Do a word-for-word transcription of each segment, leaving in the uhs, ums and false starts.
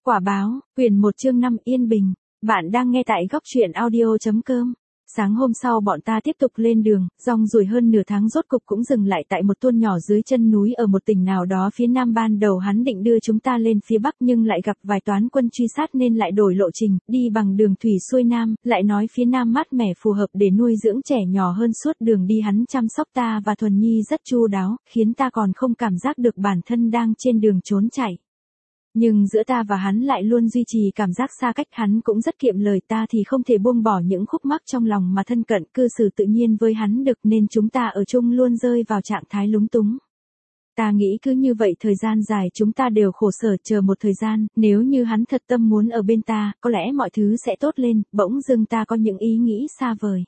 Quả báo, quyển một chương năm Yên Bình. Bạn đang nghe tại góc truyện audio.com. Sáng hôm sau bọn ta tiếp tục lên đường, rong ruổi hơn nửa tháng rốt cục cũng dừng lại tại một thôn nhỏ dưới chân núi ở một tỉnh nào đó phía nam. Ban đầu hắn định đưa chúng ta lên phía bắc nhưng lại gặp vài toán quân truy sát nên lại đổi lộ trình, đi bằng đường thủy xuôi nam, lại nói phía nam mát mẻ phù hợp để nuôi dưỡng trẻ nhỏ hơn. Suốt đường đi hắn chăm sóc ta và Thuần Nhi rất chu đáo, khiến ta còn không cảm giác được bản thân đang trên đường trốn chạy. Nhưng giữa ta và hắn lại luôn duy trì cảm giác xa cách. Hắn cũng rất kiệm lời, ta thì không thể buông bỏ những khúc mắc trong lòng mà thân cận cư xử tự nhiên với hắn được, nên chúng ta ở chung luôn rơi vào trạng thái lúng túng. Ta nghĩ cứ như vậy thời gian dài chúng ta đều khổ sở. Chờ một thời gian, nếu như hắn thật tâm muốn ở bên ta, có lẽ mọi thứ sẽ tốt lên. Bỗng dưng ta có những ý nghĩ xa vời.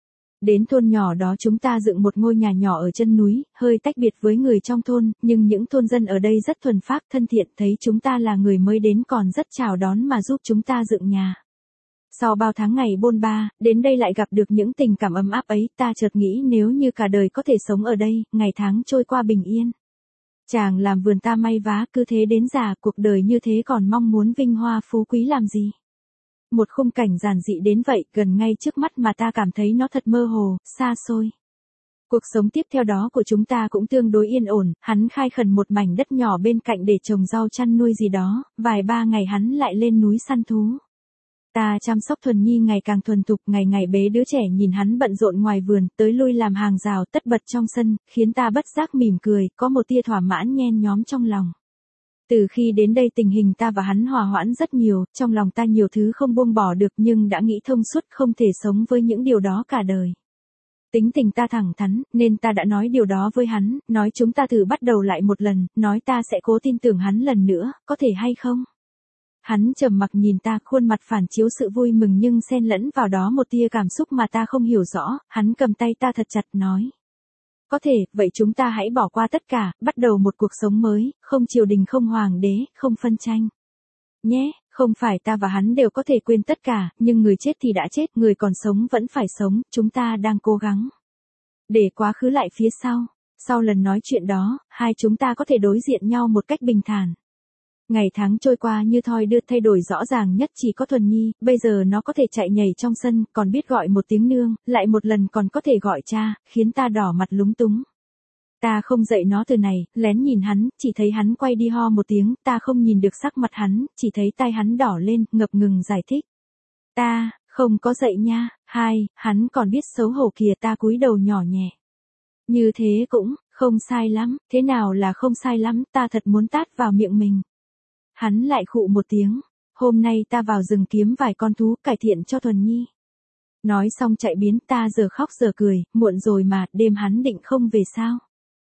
Đến thôn nhỏ đó chúng ta dựng một ngôi nhà nhỏ ở chân núi, hơi tách biệt với người trong thôn, nhưng những thôn dân ở đây rất thuần phác thân thiện, thấy chúng ta là người mới đến còn rất chào đón mà giúp chúng ta dựng nhà. Sau bao tháng ngày bôn ba, đến đây lại gặp được những tình cảm ấm áp ấy, ta chợt nghĩ nếu như cả đời có thể sống ở đây, ngày tháng trôi qua bình yên. Chàng làm vườn ta may vá, cứ thế đến già, cuộc đời như thế còn mong muốn vinh hoa phú quý làm gì. Một khung cảnh giản dị đến vậy, gần ngay trước mắt mà ta cảm thấy nó thật mơ hồ, xa xôi. Cuộc sống tiếp theo đó của chúng ta cũng tương đối yên ổn, hắn khai khẩn một mảnh đất nhỏ bên cạnh để trồng rau chăn nuôi gì đó, vài ba ngày hắn lại lên núi săn thú. Ta chăm sóc Thuần Nhi ngày càng thuần thục, ngày ngày bế đứa trẻ nhìn hắn bận rộn ngoài vườn, tới lui làm hàng rào tất bật trong sân, khiến ta bất giác mỉm cười, có một tia thỏa mãn nhen nhóm trong lòng. Từ khi đến đây tình hình ta và hắn hòa hoãn rất nhiều, trong lòng ta nhiều thứ không buông bỏ được nhưng đã nghĩ thông suốt không thể sống với những điều đó cả đời. Tính tình ta thẳng thắn, nên ta đã nói điều đó với hắn, nói chúng ta thử bắt đầu lại một lần, nói ta sẽ cố tin tưởng hắn lần nữa, có thể hay không? Hắn trầm mặc nhìn ta, khuôn mặt phản chiếu sự vui mừng nhưng xen lẫn vào đó một tia cảm xúc mà ta không hiểu rõ, hắn cầm tay ta thật chặt nói. Có thể, vậy chúng ta hãy bỏ qua tất cả, bắt đầu một cuộc sống mới, không triều đình, không hoàng đế, không phân tranh. Nhé, không phải ta và hắn đều có thể quên tất cả, nhưng người chết thì đã chết, người còn sống vẫn phải sống, chúng ta đang cố gắng để quá khứ lại phía sau. Sau lần nói chuyện đó, hai chúng ta có thể đối diện nhau một cách bình thản. Ngày tháng trôi qua như thoi đưa, thay đổi rõ ràng nhất chỉ có Thuần Nhi, bây giờ nó có thể chạy nhảy trong sân, còn biết gọi một tiếng nương, lại một lần còn có thể gọi cha, khiến ta đỏ mặt lúng túng. Ta không dạy nó từ này, lén nhìn hắn, chỉ thấy hắn quay đi ho một tiếng, ta không nhìn được sắc mặt hắn, chỉ thấy tai hắn đỏ lên, ngập ngừng giải thích. Ta, không có dạy nha, hai, hắn còn biết xấu hổ kìa, ta cúi đầu nhỏ nhẹ. Như thế cũng, không sai lắm, thế nào là không sai lắm, ta thật muốn tát vào miệng mình. Hắn lại khụ một tiếng, hôm nay ta vào rừng kiếm vài con thú, cải thiện cho Thuần Nhi. Nói xong chạy biến, ta giờ khóc giờ cười, muộn rồi mà, đêm hắn định không về sao.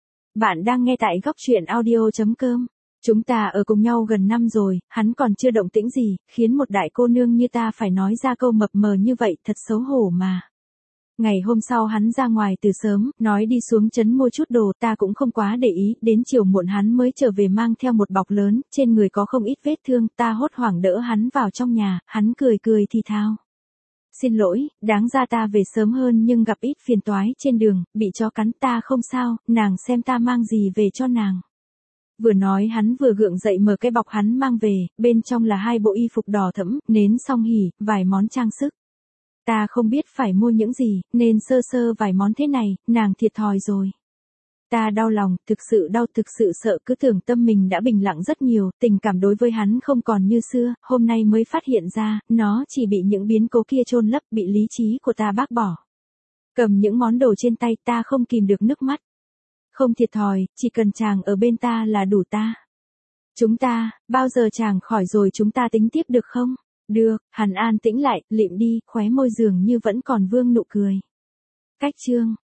Bạn đang nghe tại góc truyện audio.com. Chúng ta ở cùng nhau gần năm rồi, hắn còn chưa động tĩnh gì, khiến một đại cô nương như ta phải nói ra câu mập mờ như vậy, thật xấu hổ mà. Ngày hôm sau hắn ra ngoài từ sớm, nói đi xuống trấn mua chút đồ, ta cũng không quá để ý, đến chiều muộn hắn mới trở về mang theo một bọc lớn, trên người có không ít vết thương, ta hốt hoảng đỡ hắn vào trong nhà, hắn cười cười thì thào. Xin lỗi, đáng ra ta về sớm hơn nhưng gặp ít phiền toái trên đường, bị chó cắn. Ta không sao, nàng xem ta mang gì về cho nàng. Vừa nói hắn vừa gượng dậy mở cái bọc hắn mang về, bên trong là hai bộ y phục đỏ thẫm, nến song hỉ, vài món trang sức. Ta không biết phải mua những gì, nên sơ sơ vài món thế này, nàng thiệt thòi rồi. Ta đau lòng, thực sự đau, thực sự sợ, cứ tưởng tâm mình đã bình lặng rất nhiều, tình cảm đối với hắn không còn như xưa, hôm nay mới phát hiện ra, nó chỉ bị những biến cố kia chôn lấp, bị lý trí của ta bác bỏ. Cầm những món đồ trên tay, ta không kìm được nước mắt. Không thiệt thòi, chỉ cần chàng ở bên ta là đủ ta. Chúng ta, bao giờ chàng khỏi rồi chúng ta tính tiếp được không? Được, hắn an tĩnh lại, lịm đi, khóe môi dường như vẫn còn vương nụ cười. Cách chương